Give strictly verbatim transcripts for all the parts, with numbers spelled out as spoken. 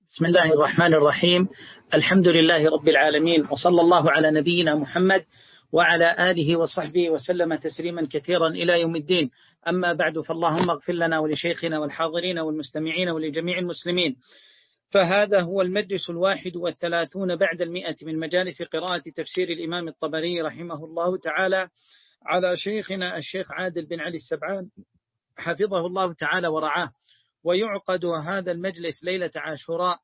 بسم الله الرحمن الرحيم. الحمد لله رب العالمين، وصلى الله على نبينا محمد وعلى آله وصحبه وسلم تسليما كثيرا إلى يوم الدين. أما بعد، فاللهم اغفر لنا ولشيخنا والحاضرين والمستمعين ولجميع المسلمين. فهذا هو المجلس الواحد والثلاثون بعد المئة من مجالس قراءة تفسير الإمام الطبري رحمه الله تعالى على شيخنا الشيخ عادل بن علي السبعان حفظه الله تعالى ورعاه. ويعقد هذا المجلس ليلة عاشوراء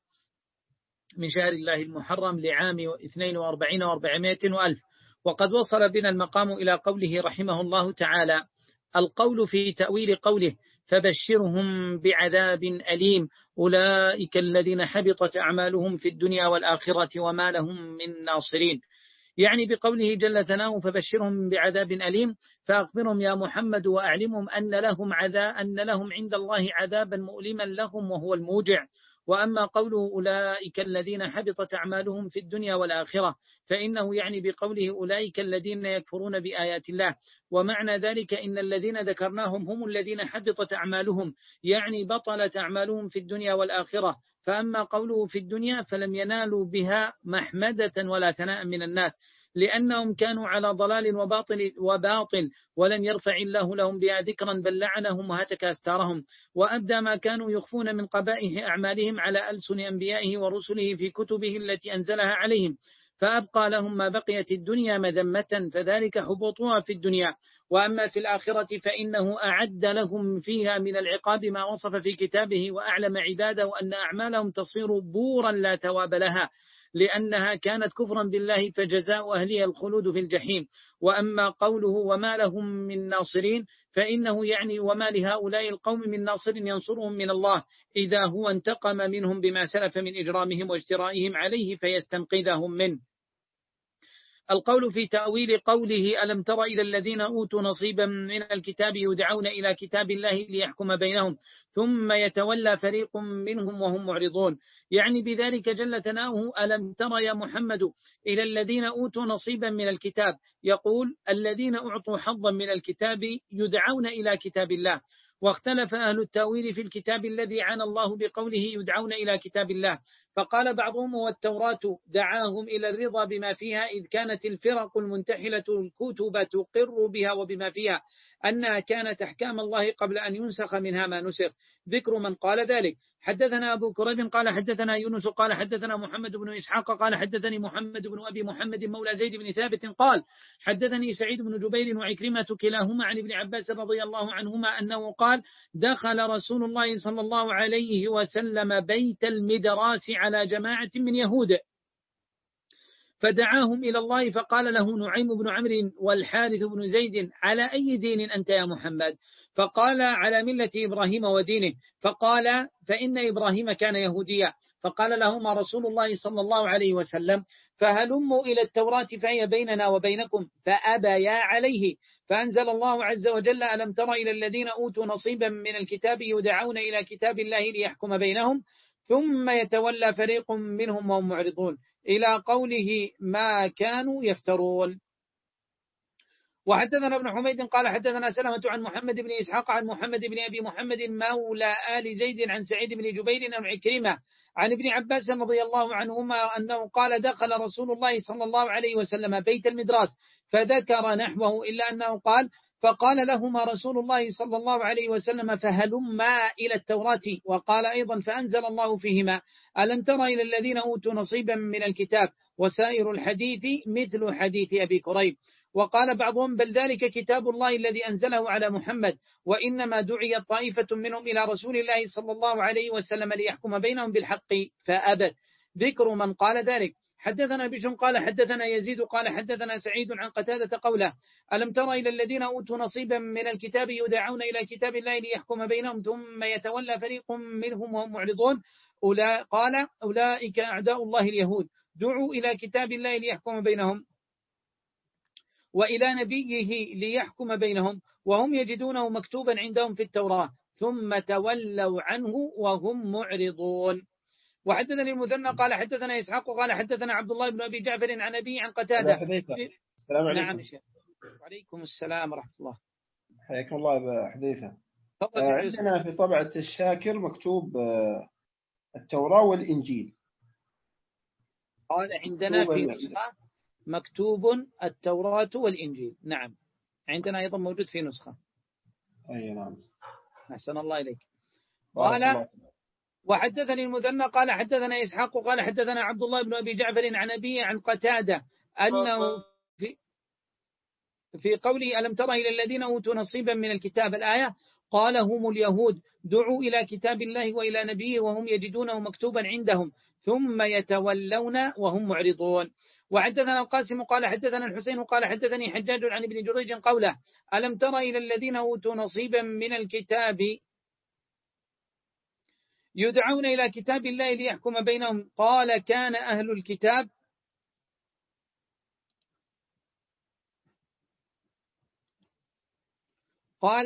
من شهر الله المحرم لعام اثنين وأربعين وأربعمائة وألف. وقد وصل بنا المقام إلى قوله رحمه الله تعالى: القول في تأويل قوله فبشرهم بعذاب أليم أولئك الذين حبطت أعمالهم في الدنيا والآخرة وما لهم من ناصرين. يعني بقوله جل ثناؤه فبشرهم بعذاب أليم، فأخبرهم يا محمد وأعلمهم أن لهم عذاب أن لهم عند الله عذابا مؤلما لهم وهو الموجع. وأما قوله أولئك الذين حبطت أعمالهم في الدنيا والآخرة، فإنه يعني بقوله أولئك الذين يكفرون بآيات الله. ومعنى ذلك إن الذين ذكرناهم هم الذين حبطت أعمالهم، يعني بطلت أعمالهم في الدنيا والآخرة. فأما قوله في الدنيا فلم ينالوا بها محمدة ولا ثناء من الناس، لأنهم كانوا على ضلال وباطل, وباطل ولم يرفع الله لهم بها ذكرا، بل لعنهم وهتك أستارهم، وأبدى ما كانوا يخفون من قبائح أعمالهم على ألسن أنبيائه ورسله في كتبه التي أنزلها عليهم، فأبقى لهم ما بقيت الدنيا مذمة، فذلك حبوطها في الدنيا. وأما في الآخرة فإنه أعد لهم فيها من العقاب ما وصف في كتابه، وأعلم عباده أن أعمالهم تصير بورا لا ثواب لها، لأنها كانت كفرا بالله، فجزاء أهلها الخلود في الجحيم. وأما قوله وما لهم من ناصرين، فإنه يعني وما لهؤلاء القوم من ناصر ينصرهم من الله إذا هو انتقم منهم بما سلف من إجرامهم واجترائهم عليه فيستنقذهم منه. القول في تأويل قوله ألم تر إلى الذين أوتوا نصيبا من الكتاب يدعون إلى كتاب الله ليحكم بينهم ثم يتولى فريق منهم وهم معرضون. يعني بذلك جل ثناؤه ألم تر يا محمد إلى الذين أوتوا نصيبا من الكتاب، يقول الذين أعطوا حظا من الكتاب يدعون إلى كتاب الله. واختلف أهل التأويل في الكتاب الذي عنى الله بقوله يدعون إلى كتاب الله، فقال بعضهم والتوراة دعاهم إلى الرضا بما فيها، إذ كانت الفرق المنتحلة الكتب تقر بها وبما فيها أنها كانت أحكام الله قبل أن ينسخ منها ما نسخ. ذكر من قال ذلك: حدثنا أبو كريب قال حدثنا يونس قال حدثنا محمد بن إسحاق قال حدثني محمد بن أبي محمد مولى زيد بن ثابت قال حدثني سعيد بن جبير وعكرمة كلاهما عن ابن عباس رضي الله عنهما أنه قال دخل رسول الله صلى الله عليه وسلم بيت المدراس على جماعة من يهود فدعاهم إلى الله، فقال له نعيم بن عمرو والحارث بن زيد على أي دين أنت يا محمد؟ فقال على ملة إبراهيم ودينه. فقال فإن إبراهيم كان يهوديا. فقال لهما رسول الله صلى الله عليه وسلم فهلموا إلى التوراة فهي بيننا وبينكم، فأبيا عليه. فأنزل الله عز وجل ألم تر إلى الذين أوتوا نصيبا من الكتاب يدعون إلى كتاب الله ليحكم بينهم ثم يتولى فريق منهم وهم معرضون، إلى قوله ما كانوا يفترون. وحدثنا ابن حميد قال حدثنا سلمة عن محمد بن إسحاق عن محمد بن أبي محمد مولى آل زيد عن سعيد بن جبير عن عكرمة عن ابن عباس رضي الله عنهما أنه قال دخل رسول الله صلى الله عليه وسلم بيت المدراس فذكر نحوه، إلا أنه قال فقال لهما رسول الله صلى الله عليه وسلم فهلما إلى التوراة، وقال أيضا فأنزل الله فيهما ألم تر إلى الذين أوتوا نصيبا من الكتاب، وسائر الحديث مثل حديث أبي كريب. وقال بعضهم بل ذلك كتاب الله الذي أنزله على محمد، وإنما دعي طائفة منهم إلى رسول الله صلى الله عليه وسلم ليحكم بينهم بالحق فأبت. ذكر من قال ذلك: حدثنا بشر قال حدثنا يزيد قال حدثنا سعيد عن قتادة قوله ألم تر إلى الذين أوتوا نصيبا من الكتاب يدعون إلى كتاب الله ليحكم بينهم ثم يتولى فريق منهم وهم معرضون. أولا قال أولئك أعداء الله اليهود دعوا إلى كتاب الله ليحكم بينهم وإلى نبيه ليحكم بينهم وهم يجدونه مكتوبا عندهم في التوراة ثم تولوا عنه وهم معرضون. وحدثني المثنى قال حدثنا إسحاق قال حدثنا عبد الله بن أبي جعفر عن أبي عن قتادة. السلام عليكم. نعم شيخ. وعليكم السلام ورحمة الله. حياك الله بحذيفة. عندنا في طبعة الشاكر مكتوب التوراة والإنجيل. قال عندنا في نسخة مكتوب التوراة والإنجيل. نعم عندنا أيضا موجود في نسخة. أي نعم. أحسن الله إليك. قال وحدثني المثنى قال حدثنا إسحاق قال حدثنا عبد الله بن أبي جعفر عن أبيه عن قتادة أنه في, في قوله ألم تر إلى الذين أوتوا نصيبا من الكتاب الآية قال هم اليهود دعوا إلى كتاب الله وإلى نبيه وهم يجدونه مكتوبا عندهم ثم يتولون وهم معرضون. وحدثنا القاسم قال حدثنا الحسين قال حدثني حجاج عن ابن جريج قوله ألم تر إلى الذين أوتوا نصيبا من الكتاب يدعون إلى كتاب الله ليحكم بينهم قال كان أهل الكتاب قال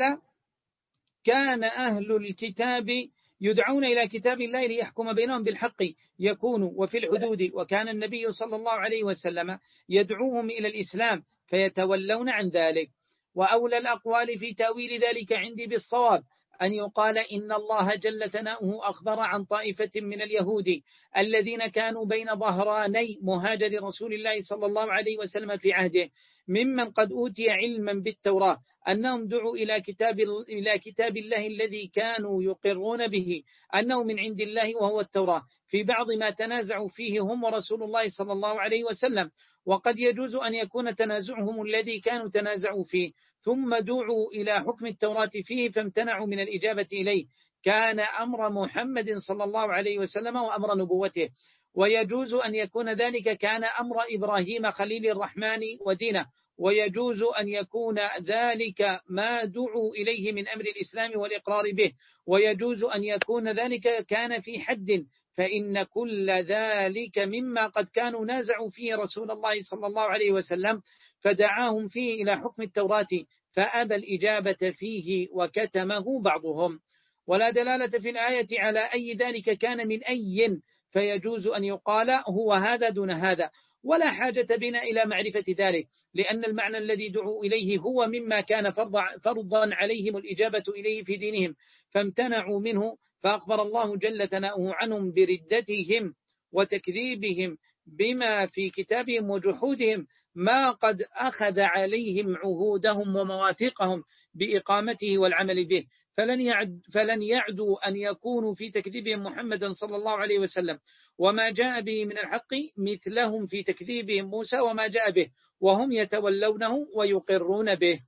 كان أهل الكتاب يدعون إلى كتاب الله ليحكم بينهم بالحق يكون وفي الحدود وكان النبي صلى الله عليه وسلم يدعوهم إلى الإسلام فيتولون عن ذلك. وأولى الأقوال في تأويل ذلك عندي بالصواب أن يقال إن الله جل ثناؤه أخبر عن طائفة من اليهود الذين كانوا بين ظهراني مهاجر رسول الله صلى الله عليه وسلم في عهده ممن قد أوتي علما بالتوراة أنهم دعوا إلى كتاب إلى كتاب الله الذي كانوا يقرون به أنه من عند الله وهو التوراة في بعض ما تنازعوا فيه هم ورسول الله صلى الله عليه وسلم. وقد يجوز أن يكون تنازعهم الذي كانوا تنازعوا فيه ثم دعوا إلى حكم التوراة فيه فامتنعوا من الإجابة إليه كان أمر محمد صلى الله عليه وسلم وأمر نبوته. ويجوز أن يكون ذلك كان أمر إبراهيم خليل الرحمن ودينه. ويجوز أن يكون ذلك ما دعوا إليه من أمر الإسلام والإقرار به. ويجوز أن يكون ذلك كان في حد فإن كل ذلك مما قد كانوا نازعوا فيه رسول الله صلى الله عليه وسلم فدعاهم فيه إلى حكم التوراة فأبى الإجابة فيه وكتمه بعضهم. ولا دلالة في الآية على أي ذلك كان من أي فيجوز أن يقال هو هذا دون هذا ولا حاجة بنا إلى معرفة ذلك لأن المعنى الذي دعوا إليه هو مما كان فرضا عليهم الإجابة إليه في دينهم فامتنعوا منه فأخبر الله جل ثناؤه عنهم بردتهم وتكذيبهم بما في كتابهم وجحودهم ما قد أخذ عليهم عهودهم ومواثيقهم بإقامته والعمل به فلن, يعد فلن يعدوا أن يكونوا في تكذيبهم محمدا صلى الله عليه وسلم وما جاء به من الحق مثلهم في تكذيبهم موسى وما جاء به وهم يتولونه ويقرون به.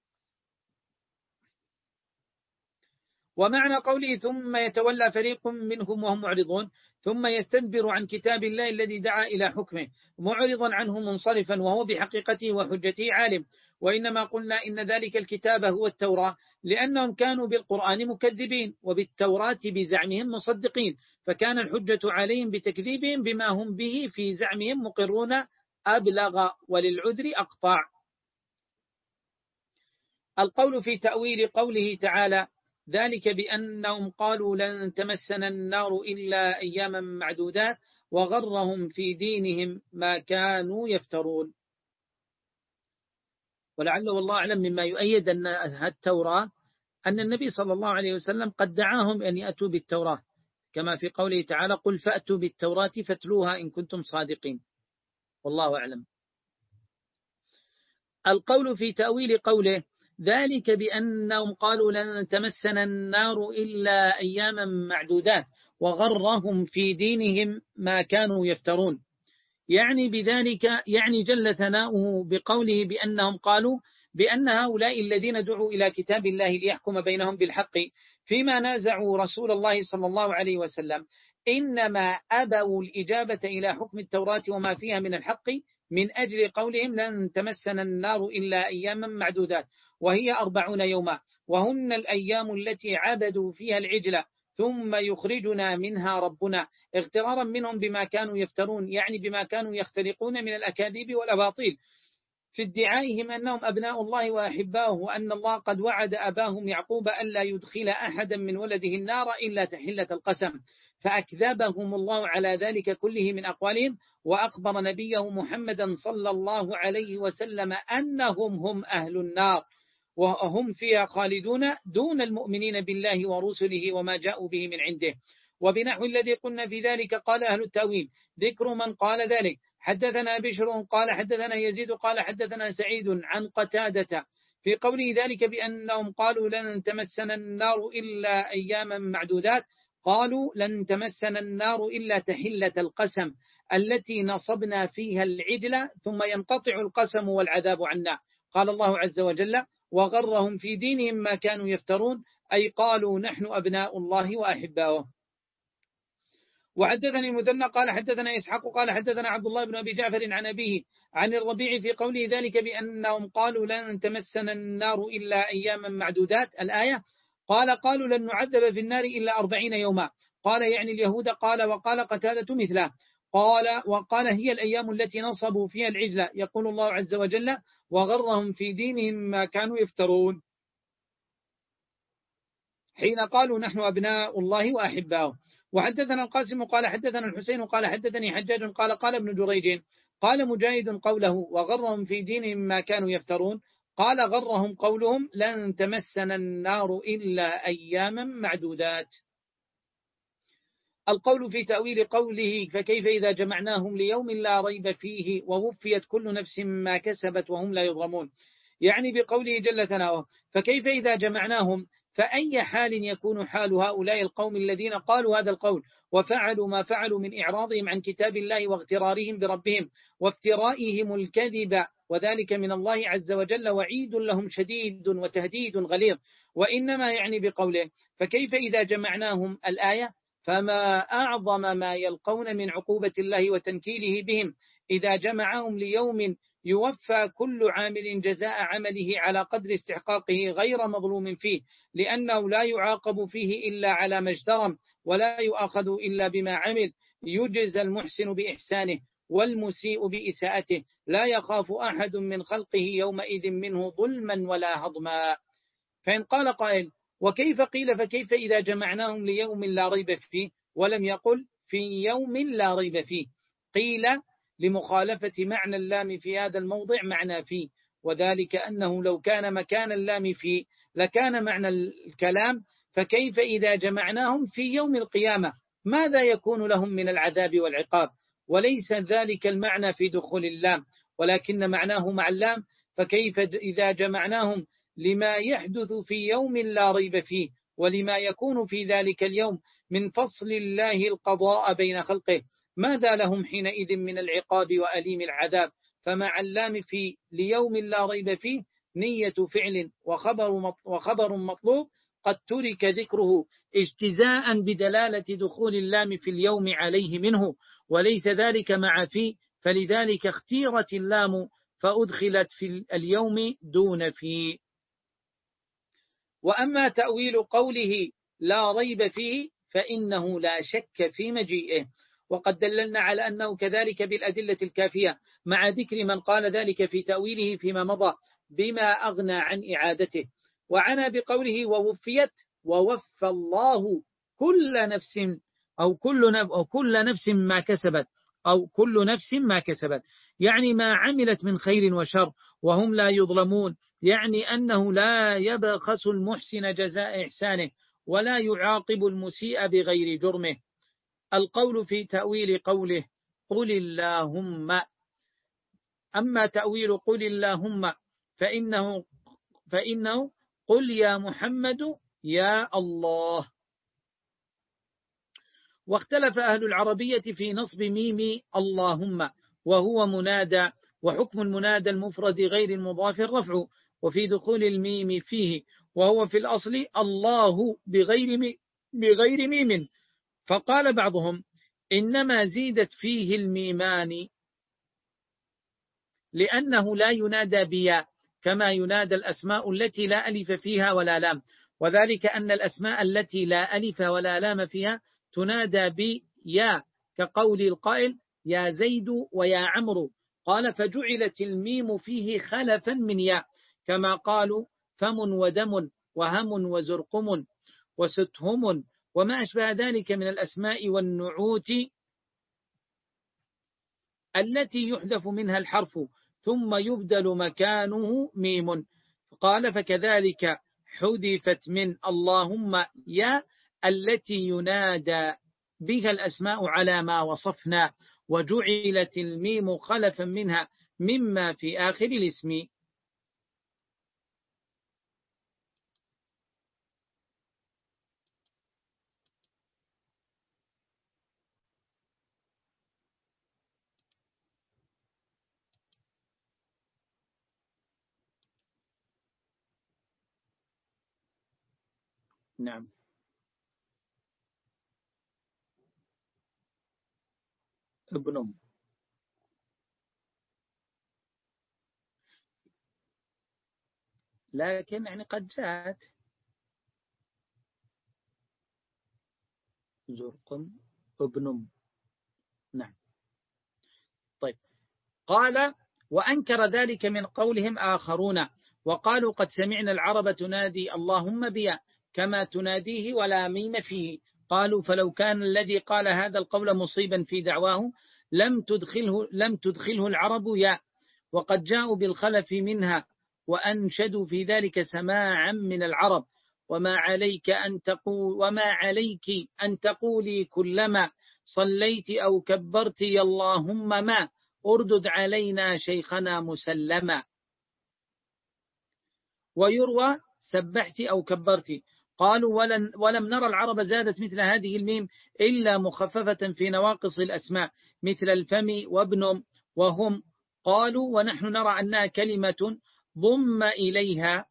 ومعنى قوله ثم يتولى فريق منهم وهم معرضون ثم يستدبر عن كتاب الله الذي دعا إلى حكمه معرضا عنه منصرفا وهو بحقيقته وحجته عالم. وإنما قلنا إن ذلك الكتاب هو التوراة لأنهم كانوا بالقرآن مكذبين وبالتوراة بزعمهم مصدقين فكان الحجة عليهم بتكذيبهم بما هم به في زعمهم مقرون أبلغ وللعذر أقطع. القول في تأويل قوله تعالى ذلك بأنهم قالوا لن تمسنا النار إلا أياما معدودات وغرهم في دينهم ما كانوا يفترون. ولعل والله أعلم مما يؤيد أن التوراة أن النبي صلى الله عليه وسلم قد دعاهم أن يأتوا بالتوراة كما في قوله تعالى قل فأتوا بالتوراة فاتلوها إن كنتم صادقين والله أعلم. القول في تأويل قوله ذلك بأنهم قالوا لن تمسنا النار إلا أياما معدودات وغرهم في دينهم ما كانوا يفترون يعني بذلك يعني جل ثناؤه بقوله بأنهم قالوا بأن هؤلاء الذين دعوا إلى كتاب الله ليحكم بينهم بالحق فيما نازعوا رسول الله صلى الله عليه وسلم إنما أبوا الإجابة إلى حكم التوراة وما فيها من الحق من أجل قولهم لن تمسنا النار إلا أياما معدودات وهي أربعون يوما وهن الأيام التي عبدوا فيها العجلة ثم يخرجنا منها ربنا اغترارا منهم بما كانوا يفترون يعني بما كانوا يختلقون من الأكاذيب والأباطيل في ادعائهم أنهم أبناء الله وأحباؤه وأن الله قد وعد أباهم يعقوب ألا يدخل أحدا من ولده النار إلا تحلة القسم فأكذبهم الله على ذلك كله من أقوالهم وأخبر نبيه محمدا صلى الله عليه وسلم أنهم هم أهل النار وهم فيها خالدون دون المؤمنين بالله ورسله وما جاءوا به من عنده. وبنحو الذي قلنا في ذلك قال أهل التأويل. ذكر من قال ذلك: حدثنا بشر قال حدثنا يزيد قال حدثنا سعيد عن قتادة في قوله ذلك بأنهم قالوا لن تمسنا النار إلا أياما معدودات، قالوا لن تمسنا النار إلا تحلة القسم التي نصبنا فيها العجل ثم ينقطع القسم والعذاب عنا. قال الله عز وجل: وغرهم في دينهم ما كانوا يفترون، أي قالوا نحن أبناء الله وأحباؤه. وحدثني المثنى قال حدثنا إسحاق قال حدثنا عبد الله بن أبي جعفر عن أبيه عن الربيع في قوله ذلك بأنهم قالوا لن تمسنا النار إلا أياما معدودات الآية، قال قالوا لن نعذب في النار إلا أربعين يوما، قال يعني اليهود، قال وقال قتادة مثله، قال وقال هي الأيام التي نصبوا فيها العجل، يقول الله عز وجل: وغرهم في دينهم ما كانوا يفترون، حين قالوا نحن أبناء الله وأحباؤه. وحدثنا القاسم قال حدثنا الحسين قال حدثني حجاج قال قال ابن جريج قال مجاهد قوله وغرهم في دينهم ما كانوا يفترون، قال غرهم قولهم لن تمسنا النار إلا أياما معدودات. القول في تأويل قوله فكيف إذا جمعناهم ليوم لا ريب فيه ووفيت كل نفس ما كسبت وهم لا يظلمون، يعني بقوله جل ثناؤه فكيف إذا جمعناهم، فأي حال يكون حال هؤلاء القوم الذين قالوا هذا القول وفعلوا ما فعلوا من إعراضهم عن كتاب الله واغترارهم بربهم وافترائهم الكذب، وذلك من الله عز وجل وعيد لهم شديد وتهديد غليظ. وإنما يعني بقوله فكيف إذا جمعناهم الآية، فما أعظم ما يلقون من عقوبة الله وتنكيله بهم إذا جمعهم ليوم يوفى كل عامل جزاء عمله على قدر استحقاقه غير مظلوم فيه، لأنه لا يعاقب فيه إلا على ما اجترم ولا يؤاخذ إلا بما عمل، يجزى المحسن بإحسانه والمسيء بإساءته، لا يخاف أحد من خلقه يومئذ منه ظلما ولا هضما. فإن قال قائل وكيف قيل فكيف إذا جمعناهم ليوم لا ريب فيه ولم يقل في يوم لا ريب فيه، قيل لمخالفة معنى اللام في هذا الموضع معنى فيه، وذلك أنه لو كان مكان اللام فيه لكان معنى الكلام فكيف إذا جمعناهم في يوم القيامة ماذا يكون لهم من العذاب والعقاب، وليس ذلك المعنى في دخول اللام، ولكن معناه مع اللام فكيف إذا جمعناهم لما يحدث في يوم لا ريب فيه ولما يكون في ذلك اليوم من فصل الله القضاء بين خلقه، ماذا لهم حينئذ من العقاب وأليم العذاب. فمع اللام في ليوم لا ريب فيه نية فعل وخبر وخبر مطلوب قد ترك ذكره اجتزاء بدلالة دخول اللام في اليوم عليه منه، وليس ذلك مع في، فلذلك اختيرت اللام فأدخلت في اليوم دون في. وأما تأويل قوله لا ريب فيه فإنه لا شك في مجيئه، وقد دللنا على أنه كذلك بالأدلة الكافية مع ذكر من قال ذلك في تأويله فيما مضى بما أغنى عن إعادته. وعنا بقوله ووفيت ووفى الله كل نفس أو كل نفس أو كل نفس ما كسبت أو كل نفس ما كسبت، يعني ما عملت من خير وشر وهم لا يظلمون، يعني أنه لا يبخس المحسن جزاء إحسانه ولا يعاقب المسيء بغير جرمه. القول في تأويل قوله قل اللهم، أما تأويل قل اللهم فإنه, فإنه قل يا محمد يا الله. واختلف أهل العربية في نصب ميم اللهم وهو منادى، وحكم المنادى المفرد غير المضاف الرفع، وفي دخول الميم فيه وهو في الأصل الله بغير ميم, بغير ميم، فقال بعضهم إنما زيدت فيه الميمان لأنه لا ينادى بيا كما ينادى الأسماء التي لا ألف فيها ولا لام، وذلك أن الأسماء التي لا ألف ولا لام فيها تنادى بيا، كقول القائل يا زيد ويا عمرو، قال فجعلت الميم فيه خلفا من يا، كما قالوا فم ودم وهم وزرقم وستهم وما أشبه ذلك من الأسماء والنعوت التي يحذف منها الحرف ثم يبدل مكانه ميم. قال فكذلك حذفت من اللهم يا التي ينادى بها الأسماء على ما وصفنا، وجعلت الميم خلفا منها مما في آخر الاسم. نعم. ابن، لكن يعني قد جاءت زرق ابن. نعم. طيب. قال وأنكر ذلك من قولهم آخرون، وقالوا قد سمعنا العرب تنادي اللهم بيا كما تناديه ولا ميم فيه. قالوا فلو كان الذي قال هذا القول مصيبا في دعواه لم تدخله, لم تدخله العرب يا، وقد جاءوا بالخلف منها وأنشدوا في ذلك سماعا من العرب. وما عليك أن تقول وما عليك أن تقولي كلما صليت أو كبرت يا اللهم ما أردد علينا شيخنا مسلما. ويروى سبحت أو كبرت. قالوا ولن ولم نرى العرب زادت مثل هذه الميم إلا مخففة في نواقص الأسماء مثل الفم وابن وهم. قالوا ونحن نرى أنها كلمة ضم إليها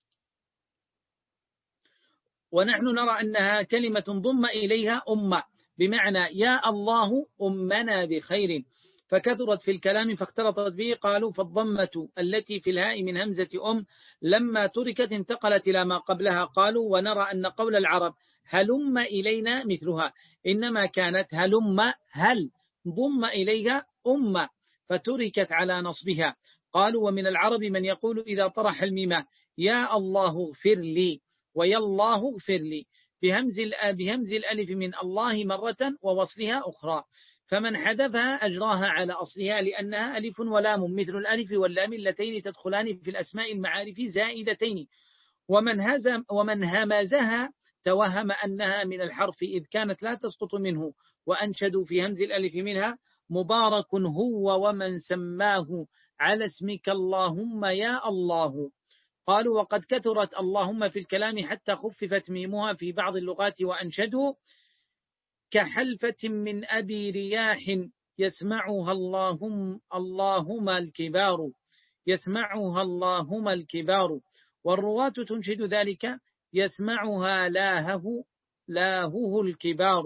ونحن نرى أنها كلمة ضم إليها أمة، بمعنى يا الله أمنا بخير، فكثرت في الكلام فاختلطت به. قالوا فالضمة التي في الهاء من همزة أم لما تركت انتقلت إلى ما قبلها. قالوا ونرى أن قول العرب هلم إلينا مثلها، إنما كانت هلم هل ضم إليها أمة فتركت على نصبها. قالوا ومن العرب من يقول إذا طرح الميمة يا الله اغفر لي ويا الله اغفر لي بهمز, بهمز الألف من الله مرة ووصلها أخرى، فمن حذفها أجراها على أصلها لأنها ألف ولام مثل الألف واللام اللتين تدخلان في الأسماء المعارف زائدتين. ومن, هزم ومن همزها توهم أنها من الحرف إذ كانت لا تسقط منه، وأنشدوا في همز الألف منها مبارك هو ومن سماه على اسمك اللهم يا الله. قالوا وقد كثرت اللهم في الكلام حتى خففت ميمها في بعض اللغات، وأنشدوا كحلفة من أبي رياح يسمعها اللهم اللهم الكبار يسمعها اللهم الكبار. والرواة تنشد ذلك يسمعها لاهه لاهه الكبار.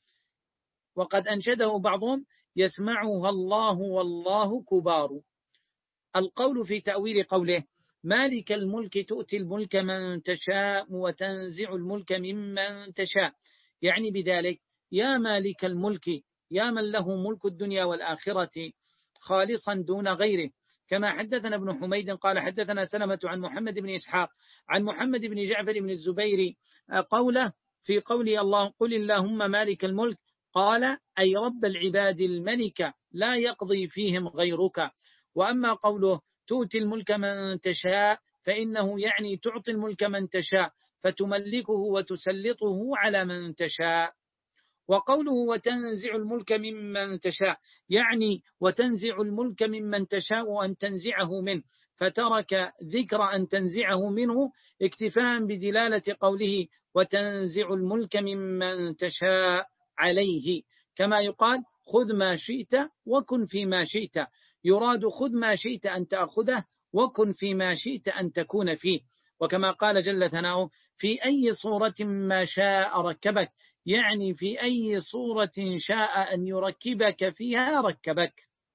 وقد أنشده بعضهم يسمعها الله والله كبار. القول في تأويل قوله مالك الملك تؤتي الملك من تشاء وتنزع الملك ممن تشاء، يعني بذلك يا مالك الملك يا من له ملك الدنيا والآخرة خالصا دون غيره. كما حدثنا ابن حميد قال حدثنا سلمة عن محمد بن إسحاق عن محمد بن جعفر بن الزبير قوله في قوله الله قل اللهم مالك الملك، قال أي رب العباد الملك لا يقضي فيهم غيرك. وأما قوله تؤتي الملك من تشاء فإنه يعني تعطي الملك من تشاء فتملكه وتسلطه على من تشاء. وقوله وتنزع الملك ممن تشاء يعني وتنزع الملك ممن تشاء أن تنزعه منه، فترك ذكر أن تنزعه منه اكتفاء بدلالة قوله وتنزع الملك ممن تشاء عليه. كما يقال خذ ما شئت وكن فيما شئت، يراد خذ ما شئت أن تأخذه وكن فيما شئت أن تكون فيه. وكما قال جل ثناؤه في أي صورة ما شاء ركبك، يعني في أي صورة شاء أن يركبك فيها ركبك.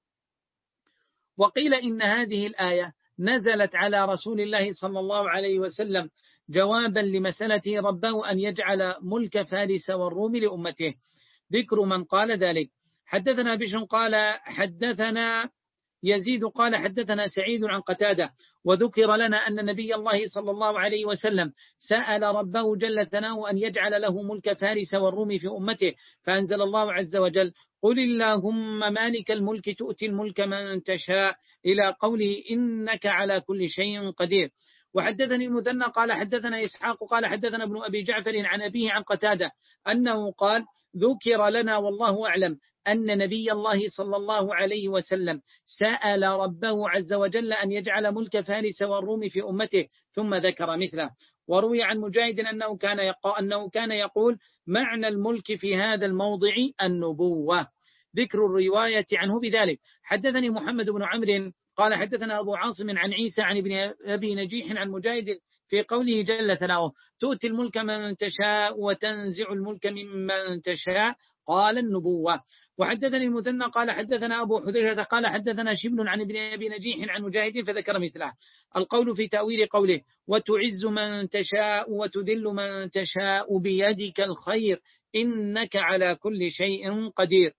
وقيل إن هذه الآية نزلت على رسول الله صلى الله عليه وسلم جوابا لمسألته ربه أن يجعل ملك فارس والروم لأمته. ذكر من قال ذلك حدثنا بشر قال حدثنا يزيد قال حدثنا سعيد عن قتادة. وذكر لنا أن نبي الله صلى الله عليه وسلم سأل ربه جل ثناؤه أن يجعل له ملك فارس والروم في أمته، فأنزل الله عز وجل قل اللهم مالك الملك تؤتي الملك من تشاء إلى قوله إنك على كل شيء قدير. وحدثني المثنى قال حدثنا إسحاق قال حدثنا ابن أبي جعفر عن أبيه عن قتادة أنه قال ذكر لنا والله أعلم أن نبي الله صلى الله عليه وسلم سأل ربه عز وجل أن يجعل ملك فارس والروم في أمته ثم ذكر مثله. وروي عن مجاهد أنه كان يقول, أنه كان يقول معنى الملك في هذا الموضع النبوة. ذكر الرواية عنه بذلك. حدثني محمد بن عمرو قال حدثنا أبو عاصم عن عيسى عن ابن أبي نجيح عن مجاهد في قوله جل ثناؤه تؤتي الملك من تشاء وتنزع الملك ممن تشاء قال النبوة. وحدثني المثنى قال حدثنا أبو حذيفة قال حدثنا شبل عن ابن أبي نجيح عن مجاهد فذكر مثله. القول في تأويل قوله وتعز من تشاء وتذل من تشاء بيدك الخير إنك على كل شيء قدير،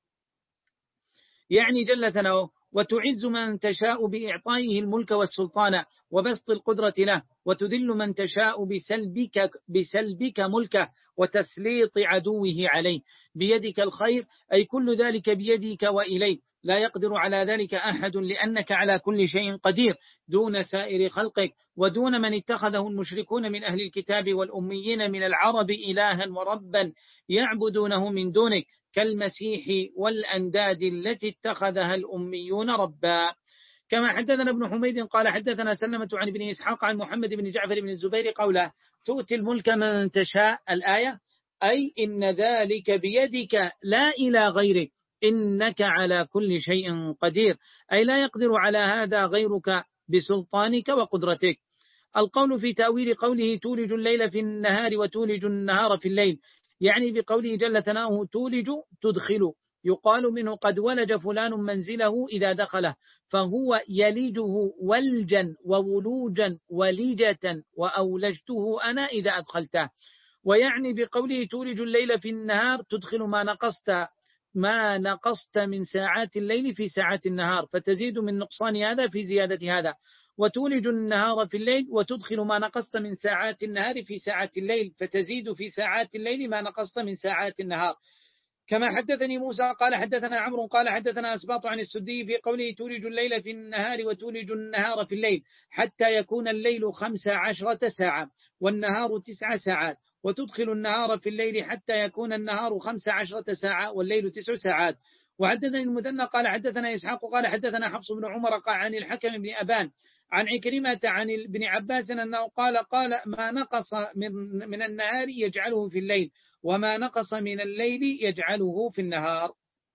يعني جل ثناؤه وتعز من تشاء بإعطائه الملك والسلطان وبسط القدرة له، وتذل من تشاء بسلبك, بسلبك ملكه وتسليط عدوه عليه. بيدك الخير أي كل ذلك بيدك وإليك، لا يقدر على ذلك أحد لأنك على كل شيء قدير دون سائر خلقك ودون من اتخذه المشركون من أهل الكتاب والأميين من العرب إلها وربا يعبدونه من دونك كالمسيح والأنداد التي اتخذها الأميون ربا. كما حدثنا ابن حميد قال حدثنا سلمة عن ابن إسحاق عن محمد بن جعفر بن الزبير قوله تؤتي الملك من تشاء الآية أي إن ذلك بيدك لا إلى غيرك إنك على كل شيء قدير، أي لا يقدر على هذا غيرك بسلطانك وقدرتك. القول في تأويل قوله تولج الليل في النهار وتولج النهار في الليل، يعني بقوله جل ثناؤه تولج تدخل، يقال منه قد ولج فلان منزله إذا دخله، فهو يلجه ولجا وولوجا وليجة وأولجته أنا إذا أدخلته. ويعني بقوله تولج الليل في النهار تدخل ما نقصت ما نقصت من ساعات الليل في ساعات النهار فتزيد من نقصان هذا في زيادة هذا، وتولج النهار في الليل وتدخل ما نقصت من ساعات النهار في ساعات الليل فتزيد في ساعات الليل ما نقصت من ساعات النهار. كما حدثني موسى قال حدثنا عمرو قال حدثنا أسباط عن السدي في قوله تولج الليل في النهار وتولج النهار في الليل حتى يكون الليل خمس عشرة ساعة والنهار تسع ساعات، وتدخل النهار في الليل حتى يكون النهار خمس عشرة ساعة والليل تسع ساعات. وحدثني المثنى قال حدثنا إسحاق قال حدثنا حفص بن عمر قال عن الحكم بن أبان عن عكرمة عن ابن عباس أنه قال قال ما نقص من, من النهار يجعله في الليل وما نقص من الليل يجعله في النهار.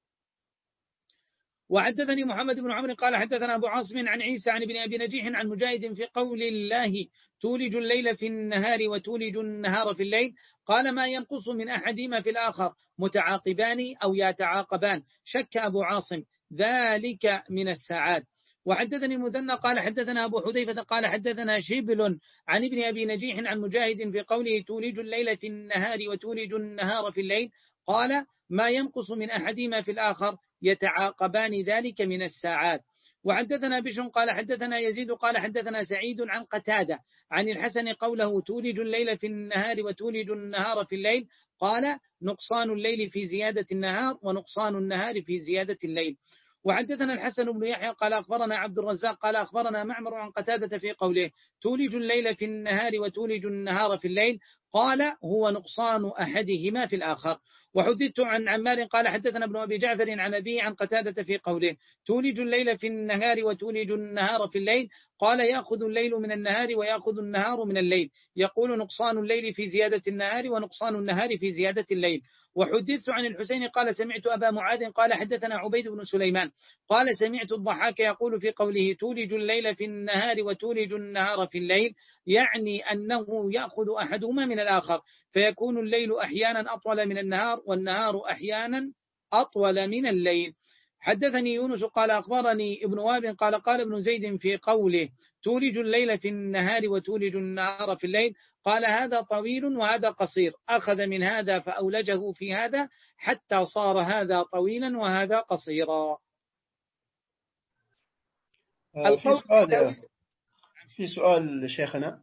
وحدثني محمد بن عمرو قال حدثنا أبو عاصم عن عيسى عن ابن أبي نجيح عن مجاهد في قول الله تولج الليل في النهار وتولج النهار في الليل قال ما ينقص من أحدهما في الآخر متعاقبان أو يتعاقبان، شك أبو عاصم ذلك من الساعات. وحدثني المثنى قال حدثنا أبو حذيفة قال حدثنا شبل عن ابن أبي نجيح عن مجاهد في قوله تولج الليل في النهار وتولج النهار في الليل قال ما ينقص من أحدهما في الآخر يتعاقبان ذلك من الساعات. وحدثنا بشر قال حدثنا يزيد قال حدثنا سعيد عن قتادة عن الحسن قوله تولج الليل في النهار وتولج النهار في الليل قال نقصان الليل في زيادة النهار ونقصان النهار في زيادة الليل. وحدثنا الحسن بن يحيى قال أخبرنا عبد الرزاق قال أخبرنا معمر عن قتادة في قوله تولج الليل في النهار وتولج النهار في الليل قال هو نقصان أحدهما في الآخر. وحدثت عن عمار قال حدثنا ابن أبي جعفر عن أبي عن قتادة في قوله تولج الليل في النهار وتولج النهار في الليل قال يأخذ الليل من النهار ويأخذ النهار من الليل، يقول نقصان الليل في زيادة النهار ونقصان النهار في زيادة الليل. وحدثت عن الحسين قال سمعت أبا معاذ قال حدثنا عبيد بن سليمان قال سمعت الضحاك يقول في قوله تولج الليل في النهار وتولج النهار في الليل يعني أنه يأخذ أحدهما من الآخر فيكون الليل أحيانا أطول من النهار والنهار أحيانا أطول من الليل. حدثني يونس قال أخبرني ابن وهب قال قال ابن زيد في قوله تولج الليل في النهار وتولج النهار في الليل قال هذا طويل وهذا قصير، أخذ من هذا فأولجه في هذا حتى صار هذا طويلا وهذا قصيرا. آه في سؤال في سؤال شيخنا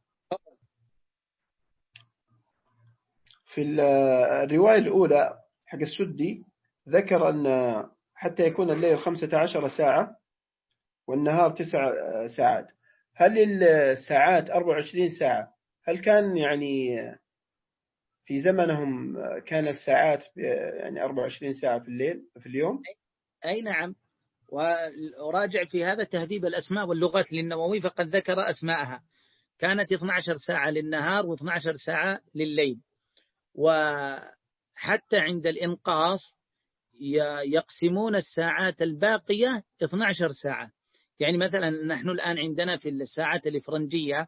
في الرواية الأولى حق السدي ذكر أن حتى يكون الليل خمسة عشر ساعة والنهار تسع ساعات، هل الساعات أربع وعشرين ساعة هل كان يعني في زمنهم كان الساعات يعني أربعة وعشرين ساعة في الليل في اليوم؟ أي نعم، وراجع في هذا تهذيب الأسماء واللغات للنووي فقد ذكر أسماءها، كانت اثنتا عشرة ساعة للنهار واثنتا عشرة ساعة لليل. وحتى عند الإنقاص يقسمون الساعات الباقية اثنتا عشرة ساعة. يعني مثلا نحن الآن عندنا في الساعات الإفرنجية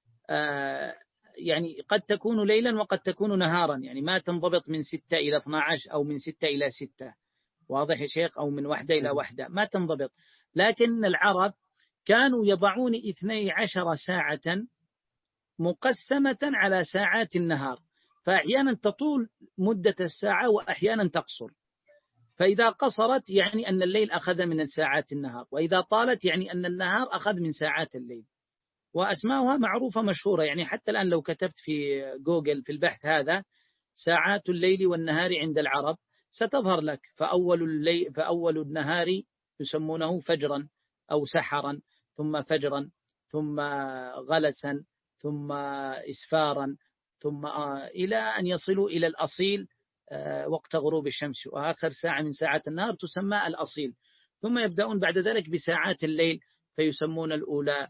يعني قد تكون ليلا وقد تكون نهارا، يعني ما تنضبط من ستة إلى اثنتا عشرة أو من ستة إلى ستة، واضح يا شيخ، أو من واحدة إلى واحدة، ما تنضبط. لكن العرب كانوا يضعون اثنتي عشرة ساعة مقسمة على ساعات النهار، فأحيانا تطول مدة الساعة وأحيانا تقصر. فإذا قصرت يعني أن الليل أخذ من ساعات النهار، وإذا طالت يعني أن النهار أخذ من ساعات الليل. وأسماؤها معروفة مشهورة، يعني حتى الآن لو كتبت في جوجل في البحث هذا ساعات الليل والنهار عند العرب ستظهر لك. فأول الليل فأول النهار يسمونه فجرا أو سحرا، ثم فجرا، ثم غلسا، ثم إسفارا، ثم إلى أن يصلوا إلى الأصيل وقت غروب الشمس، وآخر ساعة من ساعات النهار تسمى الأصيل. ثم يبدأون بعد ذلك بساعات الليل فيسمون الأولى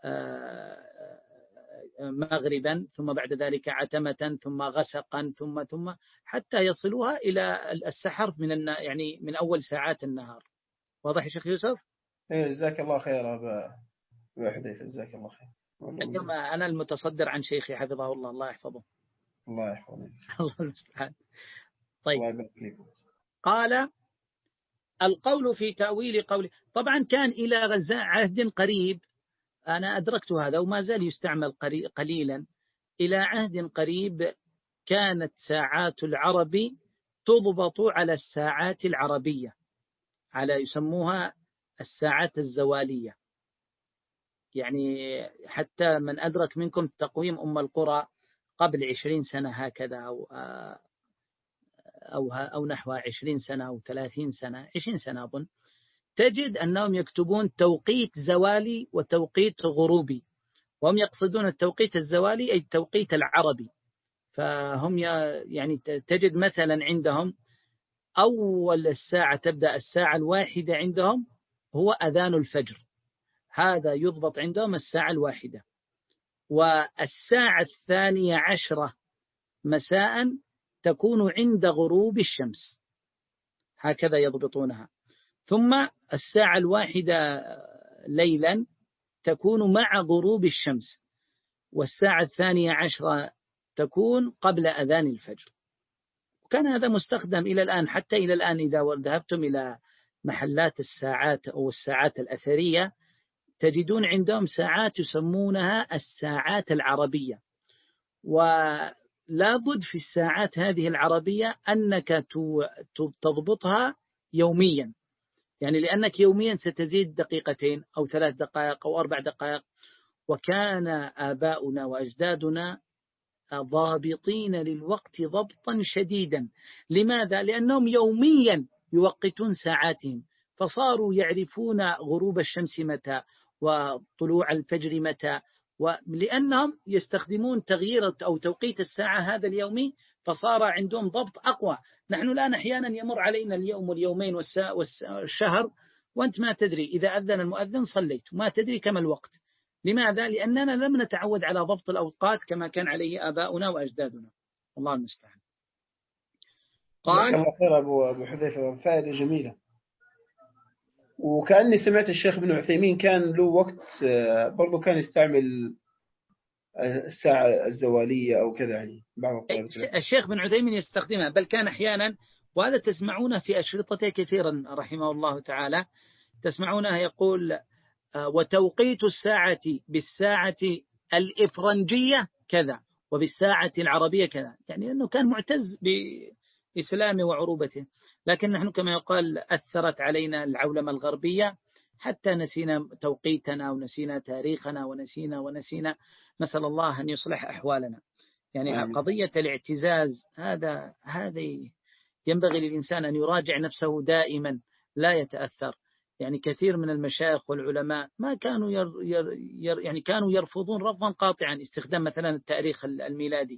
مغربا، ثم بعد ذلك عتمة، ثم غسقا، ثم ثم حتى يصلوها إلى السحر من يعني من أول ساعات النهار. واضح يا شيخ يوسف؟ إيه جزاك الله خير أبا حذيفة، جزاك الله خير. اليوم أنا المتصدر عن شيخي حفظه الله، الله يحفظه. الله يحفظه. الله المستعان. طيب، الله يبارك فيكم. قال القول في تأويل قوله، طبعا كان إلى غزاء عهد قريب، أنا أدركت هذا وما زال يستعمل قليلا. إلى عهد قريب كانت ساعات العرب تضبط على الساعات العربية، على يسموها الساعات الزوالية. يعني حتى من أدرك منكم تقويم أم القرى قبل عشرين سنة هكذا، أو أو أو نحو عشرين سنة أو ثلاثين سنة، عشرين سنة أظن، تجد أنهم يكتبون توقيت زوالي وتوقيت غروبي، وهم يقصدون التوقيت الزوالي أي التوقيت العربي. فهم يعني تجد مثلا عندهم أول الساعة تبدأ الساعة الواحدة عندهم هو أذان الفجر، هذا يضبط عندهم الساعة الواحدة. والساعة الثانية عشرة مساء تكون عند غروب الشمس، هكذا يضبطونها. ثم الساعة الواحدة ليلا تكون مع غروب الشمس، والساعة الثانية عشرة تكون قبل أذان الفجر. وكان هذا مستخدم إلى الآن، حتى إلى الآن إذا ذهبتم إلى محلات الساعات أو الساعات الأثرية تجدون عندهم ساعات يسمونها الساعات العربية. ولا بد في الساعات هذه العربية أنك تضبطها يوميا، يعني لأنك يوميا ستزيد دقيقتين أو ثلاث دقائق أو أربع دقائق. وكان آباؤنا وأجدادنا ضابطين للوقت ضبطا شديدا. لماذا؟ لأنهم يوميا يوقتون ساعاتهم، فصاروا يعرفون غروب الشمس متى وطلوع الفجر متى، ولأنهم يستخدمون تغيير أو توقيت الساعة هذا اليومي، فصار عندهم ضبط أقوى. نحن الآن أحيانا يمر علينا اليوم واليومين والشهر وأنت ما تدري، إذا أذن المؤذن صليت ما تدري كم الوقت. لماذا؟ لأننا لم نتعود على ضبط الأوقات كما كان عليه آباؤنا وأجدادنا. الله المستعان. قال الله خير أبو أبو حذيفة، فائدة جميلة. وكأني سمعت الشيخ ابن عثيمين كان له وقت برضو كان يستعمل الساعة الزوالية أو كذا، يعني بعض الشيخ ابن عثيمين يستخدمها، بل كان أحيانا، وهذا تسمعونه في أشرطته كثيرا رحمه الله تعالى، تسمعونه يقول وتوقيت الساعة بالساعة الإفرنجية كذا وبالساعة العربية كذا، يعني أنه كان معتز بإسلامه وعروبته. لكن نحن كما يقال أثرت علينا العولمة الغربية حتى نسينا توقيتنا ونسينا تاريخنا ونسينا ونسينا. نسأل الله أن يصلح أحوالنا. يعني آمين. قضية الاعتزاز هذا هذه ينبغي للإنسان أن يراجع نفسه دائما، لا يتأثر. يعني كثير من المشايخ والعلماء ما كانوا ير ير ير يعني كانوا يرفضون رفضا قاطعا استخدام مثلا التاريخ الميلادي،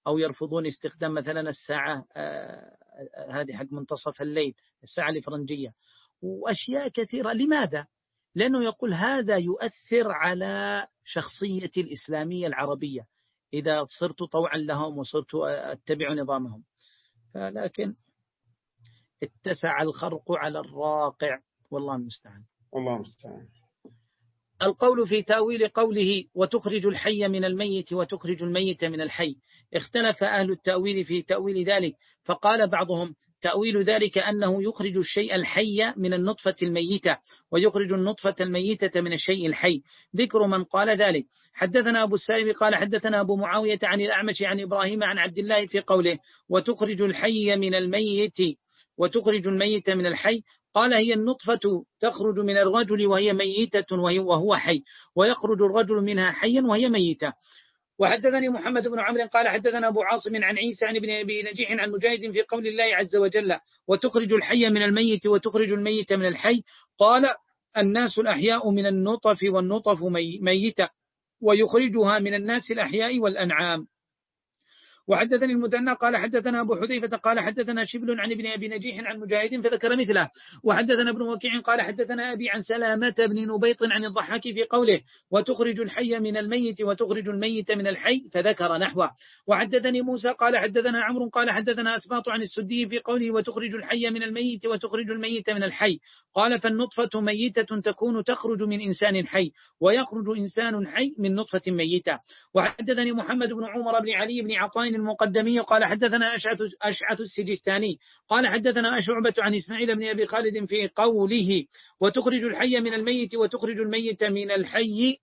أو يرفضون استخدام مثلا الساعة هذه حق منتصف الليل، الساعة الفرنجية، وأشياء كثيرة. لماذا؟ لأنه يقول هذا يؤثر على شخصية الإسلامية العربية إذا صرت طوعا لهم وصرت أتبع نظامهم. لكن اتسع الخرق على الراقع، والله المستعان. والله المستعان. القول في تأويل قوله وتخرج الحي من الميت وتخرج الميت من الحي، اختلف أهل التأويل في تأويل ذلك، فقال بعضهم تأويل ذلك أنه يخرج الشيء الحي من النطفة الميتة ويخرج النطفة الميتة من الشيء الحي. ذكر من قال ذلك: حدثنا أبو السائب قال حدثنا أبو معاوية عن الأعمش عن إبراهيم عن عبد الله في قوله وتخرج الحي من الميت وتخرج الميت من الحي، قال هي النطفة تخرج من الرجل وهي ميتة وهو حي، ويخرج الرجل منها حيا وهي ميتة. وحدثني محمد بن عمرو قال حدثنا أبو عاصم عن عيسى عن ابن أبي نجيح عن مجاهد في قول الله عز وجل وتخرج الحي من الميت وتخرج الميت من الحي، قال الناس الأحياء من النطف والنطف ميتة ويخرجها من الناس الأحياء والأنعام. وحدثني المثنى قال حدثنا أبو حذيفة قال حدثنا شبل عن ابن أبي نجيح عن مجاهد فذكر مثله. وحدثنا ابن وكيع قال حدثنا أبي عن سلامة بن نبيط عن الضحاك في قوله وتخرج الحي من الميت وتخرج الميت من الحي فذكر نحوه. وحدثني موسى قال حدثنا عمرو قال حدثنا أسباط عن السدي في قوله وتخرج الحي من الميت وتخرج الميت من الحي، قال فالنطفة ميتة تكون تخرج من إنسان حي ويخرج إنسان حي من نطفة ميتة. وحدثني محمد بن عمر بن علي بن عطاء المقدمي قال حدثنا أشعث, أشعث السجستاني قال حدثنا شعبة عن إسماعيل بن أبي خالد في قوله وتخرج الحي من الميت وتخرج الميت من الحي،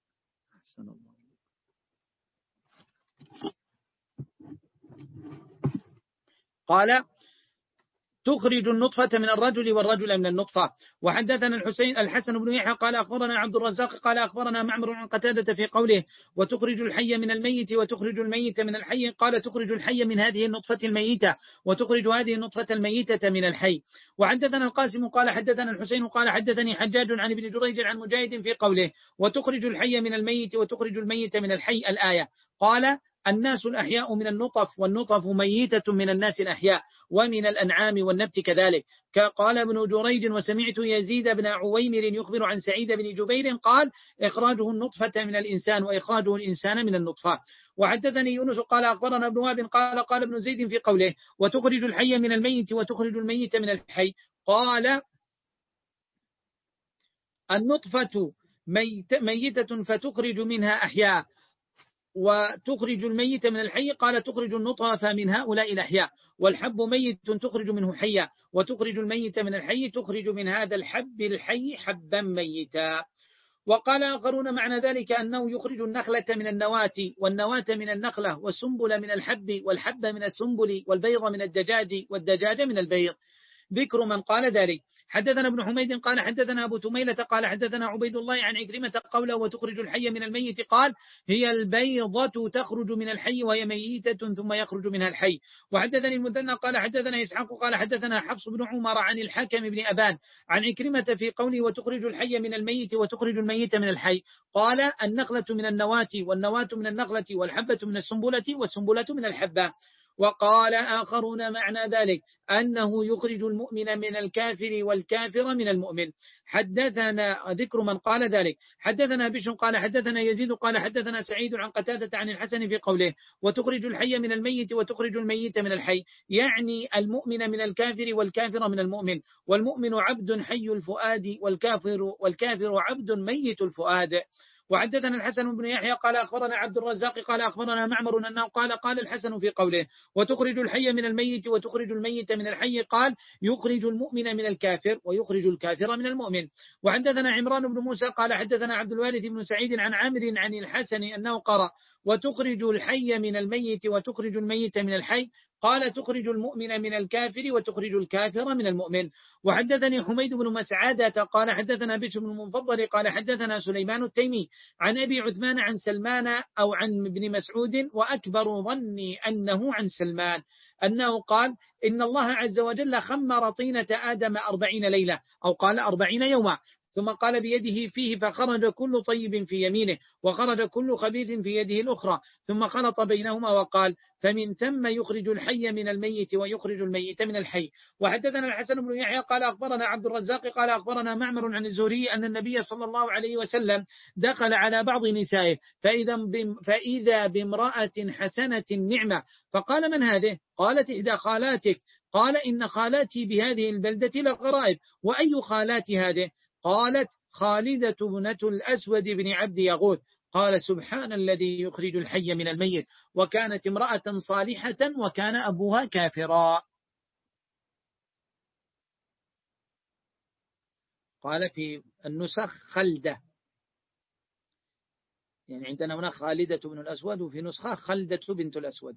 قال تخرج النطفة من الرجل والرجل من النطفة. وحدثنا الحسين الحسن بن يحيى قال أخبرنا عبد الرزاق قال أخبرنا معمر عن قتادة في قوله وتخرج الحي من الميت وتخرج الميت من الحي، قال تخرج الحي من هذه النطفة الميتة وتخرج هذه النطفة الميتة من الحي. وحدثنا القاسم قال حدثنا الحسين قال حدثني حجاج عن ابن جريج عن مجاهد في قوله وتخرج الحي من الميت وتخرج الميت من الحي الآية، قال الناس الأحياء من النطف والنطف ميتة من الناس الأحياء ومن الأنعام والنبت كذلك. قال ابن جريج وسمعت يزيد بن عويمر يخبر عن سعيد بن جبير قال إخراجه النطفة من الإنسان وإخراجه الإنسان من النطفة. وحدثني يونس قال أخبرنا ابن وهب قال قال ابن زيد في قوله وتخرج الحي من الميت وتخرج الميت من الحي، قال النطفة ميتة فتخرج منها أحياء وتخرج الميت من الحي، قال تخرج النطفة من هؤلاء الأحياء، والحب ميت تخرج منه حيا وتخرج الميت من الحي تخرج من هذا الحب الحي حبا ميتا. وقال آخرون معنى ذلك أنه يخرج النخلة من النواة والنواة من النخلة والسنبل من الحب والحب من السنبل والبيض من الدجاج والدجاج من البيض. ذكر من قال ذلك. حدثنا ابن حميد قال حدثنا أبو تميلة قال حدثنا عبيد الله عن عكرمة قوله وتخرج الحي من الميت، قال هي البيضة تخرج من الحي وهي ميتة ثم يخرج منها الحي. وحدثني المثنى قال حدثنا إسحاق قال حدثنا حفص بن عمر عن الحكم بن أبان عن عكرمة في قوله وتخرج الحي من الميت وتخرج الميت من الحي، قال النخلة من النواة والنواة من النخلة والحبة من السنبلة والسنبلة من الحبة. وقال آخرون معنى ذلك أنه يخرج المؤمن من الكافر والكافر من المؤمن. حدثنا ذكر من قال ذلك. حدثنا بشر قال حدثنا يزيد قال حدثنا سعيد عن قتادة عن الحسن في قوله وتخرج الحي من الميت وتخرج الميت من الحي، يعني المؤمن من الكافر والكافر من المؤمن، والمؤمن عبد حي الفؤاد والكافر والكافر عبد ميت الفؤاد. وحدثنا الحسن بن يحيى قال أخبرنا عبد الرزاق قال أخبرنا معمر أنه قال قال الحسن في قوله وتخرج الحي من الميت وتخرج الميت من الحي، قال يخرج المؤمن من الكافر ويخرج الكافر من المؤمن. وحدثنا عمران بن موسى قال حدثنا عبد الوارث بن سعيد عن عامر عن الحسن أنه قرأ وتخرج الحي من الميت وتخرج الميت من الحي، قال تخرج المؤمن من الكافر وتخرج الكافر من المؤمن. وحدثني حميد بن مسعدة قال حدثنا بشر بن المفضل قال حدثنا سليمان التيمي عن أبي عثمان عن سلمان أو عن ابن مسعود، وأكبر ظني أنه عن سلمان أنه قال إن الله عز وجل خمر طينة آدم أربعين ليلة أو قال أربعين يوما، ثم قال بيده فيه فخرج كل طيب في يمينه وخرج كل خبيث في يده الأخرى ثم خلط بينهما وقال فمن ثم يخرج الحي من الميت ويخرج الميت من الحي. وحدثنا الحسن بن يحيى قال أخبرنا عبد الرزاق قال أخبرنا معمر عن الزهري أن النبي صلى الله عليه وسلم دخل على بعض نسائه فإذا فإذا بامرأة حسنة نعمة فقال من هذه؟ قالت إحدى خالاتك. قال إن خالاتي بهذه البلدة لغرائب. وأي خالات هذه؟ قالت خالدة ابنة الأسود بن عبد يغوث. قال سبحان الذي يخرج الحي من الميت وكانت امرأة صالحة وكان أبوها كافرا. قال في النسخ خلدة، يعني عندنا هنا خالدة بن الأسود وفي نسخة خلدة بنت الأسود.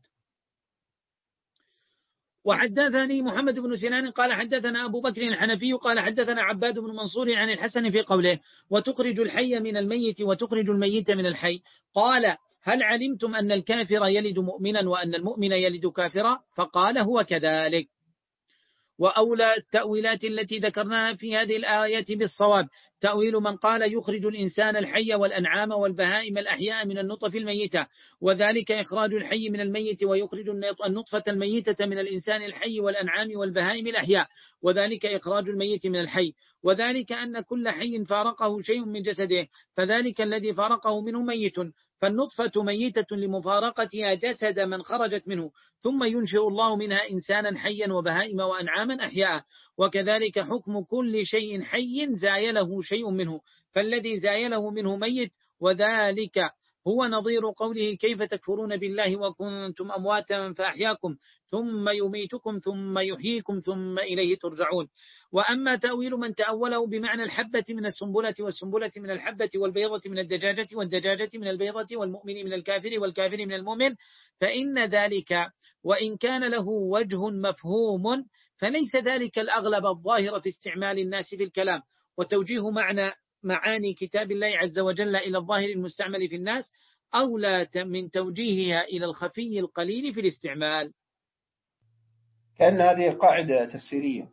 وحدثني محمد بن سنان قال حدثنا أبو بكر الحنفي قال حدثنا عباد بن منصور عن الحسن في قوله وتخرج الحي من الميت وتخرج الميت من الحي. قال هل علمتم أن الكافر يلد مؤمنا وأن المؤمن يلد كافرا؟ فقال هو كذلك. وأولى التأويلات التي ذكرناها في هذه الآية بالصواب تأويل من قال يخرج الإنسان الحي والأنعام والبهائم الأحياء من النطف الميتة وذلك إخراج الحي من الميت ويخرج النطفة الميتة من الإنسان الحي والأنعام والبهائم الأحياء وذلك إخراج الميت من الحي وذلك أن كل حي فارقه شيء من جسده فذلك الذي فارقه منه ميت فالنطفة ميتة لمفارقتها جسد من خرجت منه ثم ينشئ الله منها إنسانا حيا وبهائم وأنعاما أحياء وكذلك حكم كل شيء حي زايله شيء منه فالذي زايله منه ميت وذلك هو نظير قوله كيف تكفرون بالله وكنتم أمواتا فأحياكم ثم يميتكم ثم يحييكم ثم إليه ترجعون. وأما تأويل من تأوله بمعنى الحبة من السنبلة والسنبلة من الحبة والبيضة من الدجاجة والدجاجة من البيضة والمؤمن من الكافر والكافر من المؤمن فإن ذلك وإن كان له وجه مفهوم فليس ذلك الأغلب الظاهر في استعمال الناس في الكلام وتوجيه معنى معاني كتاب الله عز وجل إلى الظاهر المستعمل في الناس أولى من توجيهها إلى الخفي القليل في الاستعمال. كأن هذه قاعدة تفسيرية.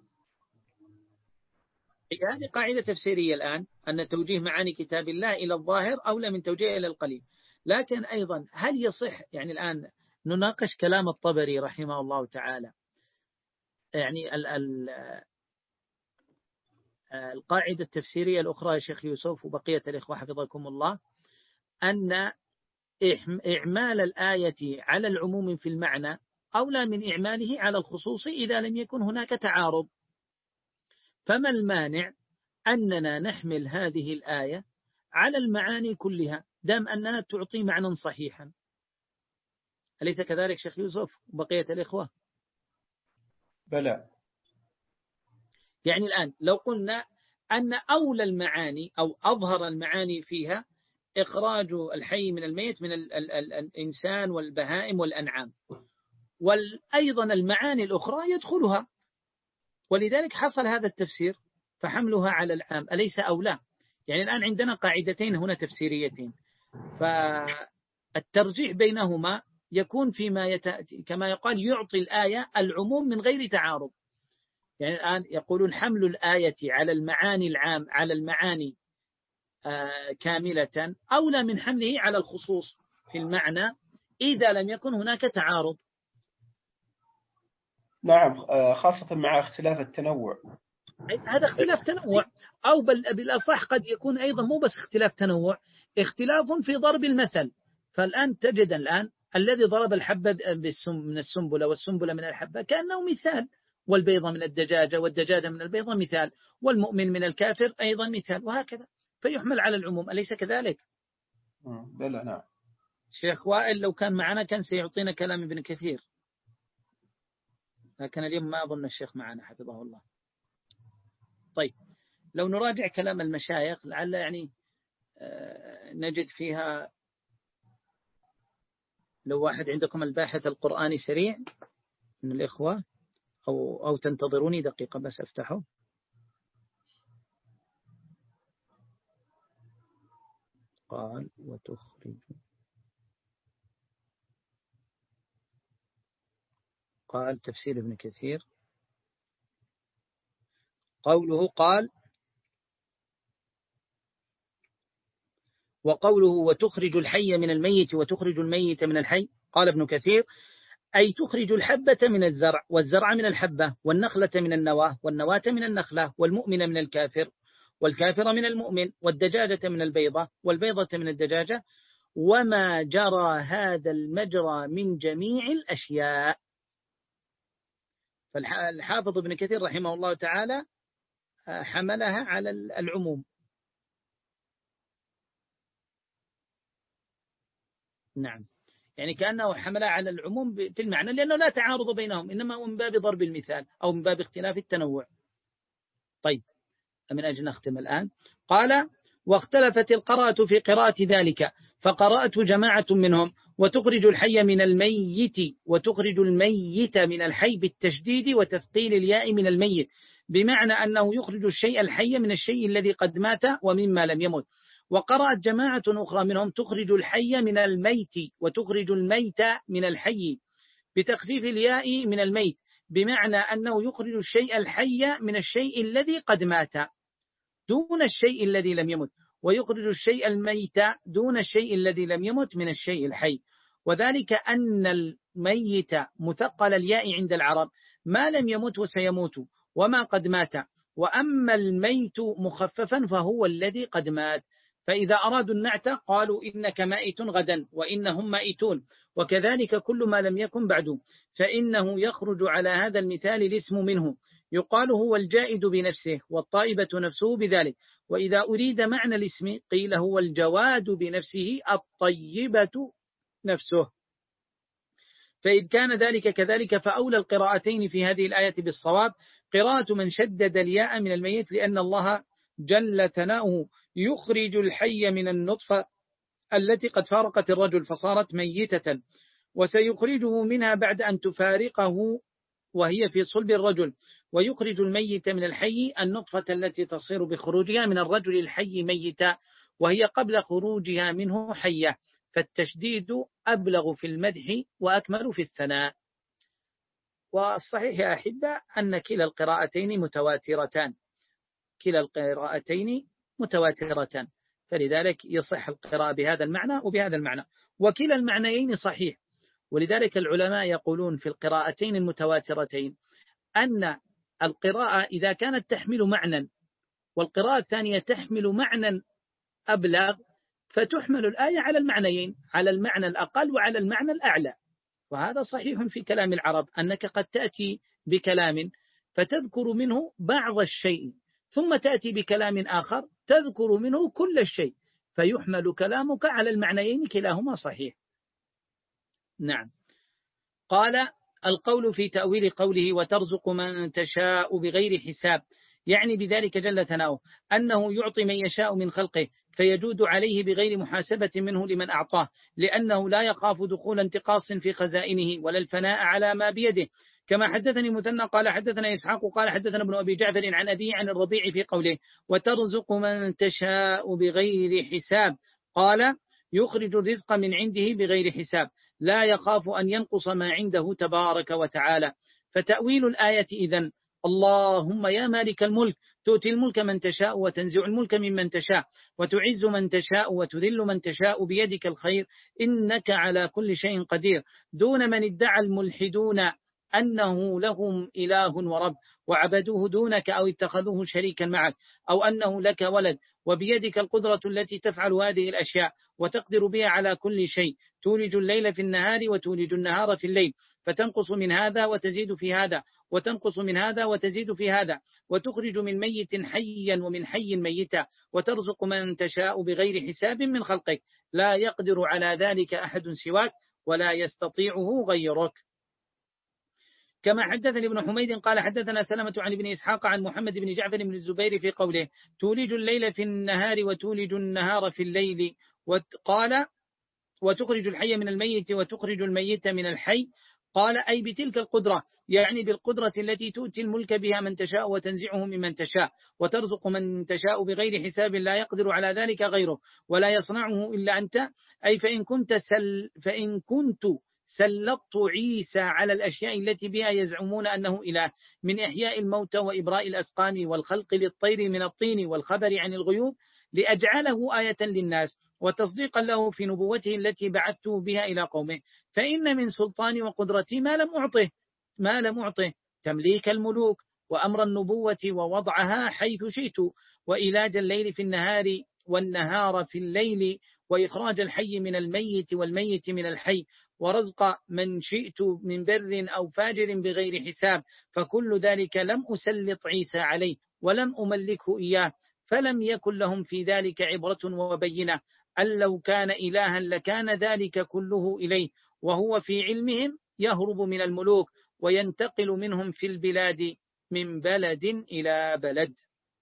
هذه قاعدة تفسيرية الآن أن توجيه معاني كتاب الله إلى الظاهر أولى من توجيه إلى القليل. لكن أيضا هل يصح يعني الآن نناقش كلام الطبري رحمه الله تعالى يعني ال ال القاعدة التفسيرية الأخرى يا شيخ يوسف وبقية الإخوة حفظكم الله أن إعمال الآية على العموم في المعنى أولى من إعماله على الخصوص إذا لم يكن هناك تعارض. فما المانع أننا نحمل هذه الآية على المعاني كلها دام أنها تعطي معنى صحيحا؟ أليس كذلك شيخ يوسف وبقية الإخوة؟ بلى. يعني الآن لو قلنا أن أولى المعاني أو أظهر المعاني فيها إخراج الحي من الميت من ال ال ال الإنسان والبهائم والأنعام وأيضا المعاني الأخرى يدخلها ولذلك حصل هذا التفسير فحملها على العام أليس أولى؟ يعني الآن عندنا قاعدتين هنا تفسيريتين فالترجيح بينهما يكون فيما يت... كما يقال يعطي الآية العموم من غير تعارض. يعني الآن يقولون حمل الآية على المعاني العام على المعاني آه كاملة أولى من حمله على الخصوص في المعنى إذا لم يكن هناك تعارض. نعم خاصة مع اختلاف التنوع. هذا اختلاف تنوع أو بل بالأصح قد يكون أيضا مو بس اختلاف تنوع اختلاف في ضرب المثل. فالآن تجد الآن الذي ضرب الحبة من السنبلة والسنبلة من الحبة كأنه مثال والبيضة من الدجاجة والدجاجة من البيضة مثال والمؤمن من الكافر أيضا مثال وهكذا فيحمل على العموم أليس كذلك؟ بلى نعم. شيخ وائل لو كان معنا كان سيعطينا كلام ابن كثير لكن اليوم ما أظن الشيخ معنا حفظه الله. طيب لو نراجع كلام المشايخ لعل يعني نجد فيها لو واحد عندكم الباحث القرآني سريع من الإخوة أو, أو تنتظروني دقيقة بس أفتحه. قال وتخرج قال تفسير ابن كثير قوله قال وقوله وتخرج الحي من الميت وتخرج الميت من الحي، قال ابن كثير أي تخرج الحبة من الزرع والزرع من الحبة والنخلة من النواة والنواة من النخلة والمؤمن من الكافر والكافر من المؤمن والدجاجة من البيضة والبيضة من الدجاجة وما جرى هذا المجرى من جميع الأشياء. فالحافظ ابن كثير رحمه الله تعالى حملها على العموم. نعم، يعني كأنه حملها على العموم في المعنى، لأنه لا تعارض بينهم، إنما من باب ضرب المثال أو من باب اختلاف التنوع. طيب، من أجل نختم الآن. قال واختلفت القراءة في قراءة ذلك فقرأت جماعة منهم وتخرج الحي من الميت وتخرج الميت من الحي بالتشديد وتثقيل الياء من الميت، بمعنى أنه يخرج الشيء الحي من الشيء الذي قد مات ومما لم يمت. وقرأت جماعة أخرى منهم تخرج الحي من الميت وتخرج الميت من الحي بتخفيف الياء من الميت، بمعنى أنه يخرج الشيء الحي من الشيء الذي قد مات دون الشيء الذي لم يمت، ويخرج الشيء الميت دون الشيء الذي لم يمت من الشيء الحي. وذلك أن الميت مثقل الياء عند العرب ما لم يمت وسيموت وما قد مات، وأما الميت مخففا فهو الذي قد مات. فإذا أرادوا النعت قالوا إنك مائت غدا وإنهم مائتون، وكذلك كل ما لم يكن بعد، فإنه يخرج على هذا المثال الاسم منه، يقال هو الجائد بنفسه والطائبة نفسه بذلك. وإذا أريد معنى الاسم قيل هو الجواد بنفسه الطيبة نفسه. فإذ كان ذلك كذلك فأولى القراءتين في هذه الآية بالصواب قراءة من شدد الياء من الميت، لأن الله جل ثناؤه يخرج الحي من النطفة التي قد فارقت الرجل فصارت ميتة، وسيخرجه منها بعد أن تفارقه وهي في صلب الرجل، ويخرج الميت من الحي النطفة التي تصير بخروجها من الرجل الحي ميتا وهي قبل خروجها منه حية. فالتشديد أبلغ في المدح وأكمل في الثناء. والصحيح يا أحبة أن كلا القراءتين متواترتان، كلا القراءتين متواترتان، فلذلك يصح القراءة بهذا المعنى وبهذا المعنى، وكلا المعنيين صحيح. ولذلك العلماء يقولون في القراءتين المتواترتين أن القراءة إذا كانت تحمل معنى والقراءة الثانية تحمل معنى أبلغ فتحمل الآية على المعنيين، على المعنى الأقل وعلى المعنى الأعلى. وهذا صحيح في كلام العرب، أنك قد تأتي بكلام فتذكر منه بعض الشيء ثم تأتي بكلام آخر تذكر منه كل الشيء، فيحمل كلامك على المعنيين كلاهما صحيح. نعم. قال القول في تأويل قوله وترزق من تشاء بغير حساب، يعني بذلك جل ثناؤه أنه يعطي من يشاء من خلقه فيجود عليه بغير محاسبة منه لمن أعطاه، لأنه لا يخاف دخول انتقاص في خزائنه ولا الفناء على ما بيده. كما حدثني مثنى قال حدثنا إسحاق قال حدثنا ابن أبي جعفر عن أبيه عن الربيع في قوله وترزق من تشاء بغير حساب، قال يخرج الرزق من عنده بغير حساب لا يخاف أن ينقص ما عنده تبارك وتعالى. فتأويل الآية إذن اللهم يا مالك الملك تؤتي الملك من تشاء وتنزع الملك ممن تشاء وتعز من تشاء وتذل من تشاء بيدك الخير إنك على كل شيء قدير، دون من ادعى الملحدون أنه لهم إله ورب وعبدوه دونك أو اتخذوه شريكا معك، أو أنه لك ولد، وبيدك القدرة التي تفعل هذه الأشياء وتقدر بها على كل شيء، تولج الليل في النهار وتولج النهار في الليل، فتنقص من هذا وتزيد في هذا وتنقص من هذا وتزيد في هذا، وتخرج من ميت حيا ومن حي ميتا، وترزق من تشاء بغير حساب من خلقك، لا يقدر على ذلك أحد سواك ولا يستطيعه غيرك. كما حدثني ابن حميد قال حدثنا سلمة عن ابن إسحاق عن محمد بن جعفر بن الزبير في قوله تولج الليل في النهار وتولج النهار في الليل، وقال وتخرج الحي من الميت وتخرج الميت من الحي، قال أي بتلك القدرة، يعني بالقدرة التي تؤتي الملك بها من تشاء وتنزعه ممن تشاء، وترزق من تشاء بغير حساب لا يقدر على ذلك غيره ولا يصنعه إلا أنت، أي فإن كنت سل فإن كنت سلطت عيسى على الأشياء التي بها يزعمون أنه إله، من إحياء الموتى وإبراء الأسقام والخلق للطير من الطين والخبر عن الغيوب، لأجعله آية للناس وتصديقا له في نبوته التي بعثته بها إلى قومه، فإن من سلطاني وقدرتي ما لم أعطه ما لم أعطه تمليك الملوك وأمر النبوة ووضعها حيث شئت، وإيلاج الليل في النهار والنهار في الليل، وإخراج الحي من الميت والميت من الحي، ورزق من شئت من بر أو فاجر بغير حساب، فكل ذلك لم أسلط عيسى عليه ولم أملكه إياه، فلم يكن لهم في ذلك عبرة وبينة، أن لو كان إلها لكان ذلك كله إليه، وهو في علمهم يهرب من الملوك وينتقل منهم في البلاد من بلد إلى بلد.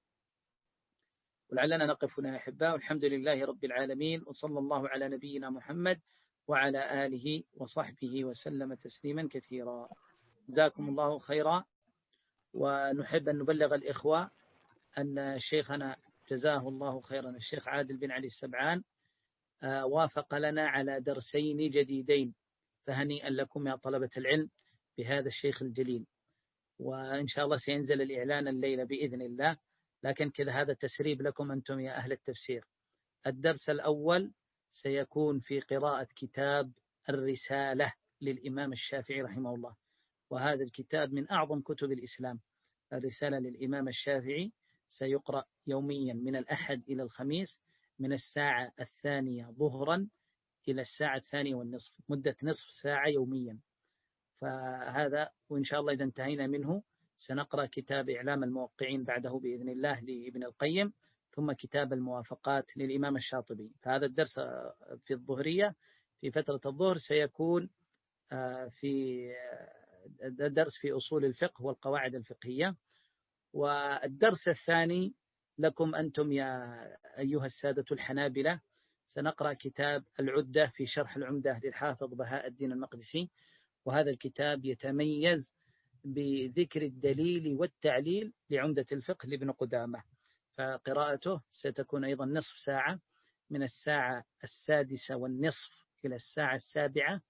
ولعلنا نقف هنا يا أحباء، والحمد لله رب العالمين، وصلى الله على نبينا محمد وعلى آله وصحبه وسلم تسليما كثيرا. جزاكم الله خيرا. ونحب أن نبلغ الإخوة أن شيخنا جزاه الله خيرا الشيخ عادل بن علي السبعان وافق لنا على درسين جديدين، فهنيئا لكم يا طلبة العلم بهذا الشيخ الجليل، وإن شاء الله سينزل الإعلان الليلة بإذن الله، لكن كذا هذا تسريب لكم أنتم يا أهل التفسير. الدرس الأول سيكون في قراءة كتاب الرسالة للإمام الشافعي رحمه الله، وهذا الكتاب من أعظم كتب الإسلام. الرسالة للإمام الشافعي سيقرأ يوميا من الأحد إلى الخميس من الساعة الثانية ظهرا إلى الساعة الثانية والنصف، مدة نصف ساعة يوميا. فهذا، وإن شاء الله إذا انتهينا منه سنقرأ كتاب إعلام الموقعين بعده بإذن الله لابن القيم، ثم كتاب الموافقات للإمام الشاطبي. فهذا الدرس في الظهرية في فترة الظهر سيكون في درس في أصول الفقه والقواعد الفقهية. والدرس الثاني لكم أنتم يا أيها السادة الحنابلة، سنقرأ كتاب العدة في شرح العمدة للحافظ بهاء الدين المقدسي، وهذا الكتاب يتميز بذكر الدليل والتعليل لعمدة الفقه لابن قدامة، فقراءته ستكون أيضا نصف ساعة من الساعة السادسة والنصف إلى الساعة السابعة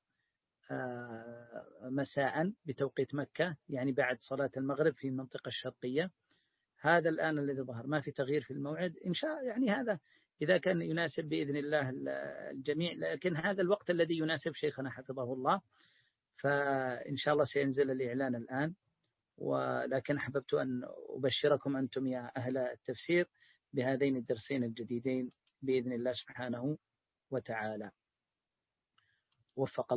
مساء بتوقيت مكة، يعني بعد صلاة المغرب في المنطقة الشرقية. هذا الآن الذي ظهر، ما في تغيير في الموعد إن شاء، يعني هذا إذا كان يناسب بإذن الله الجميع، لكن هذا الوقت الذي يناسب شيخنا حفظه الله، فإن شاء الله سينزل الإعلان الآن. ولكن أحببت أن أبشركم أنتم يا أهل التفسير بهذين الدرسين الجديدين بإذن الله سبحانه وتعالى. وفق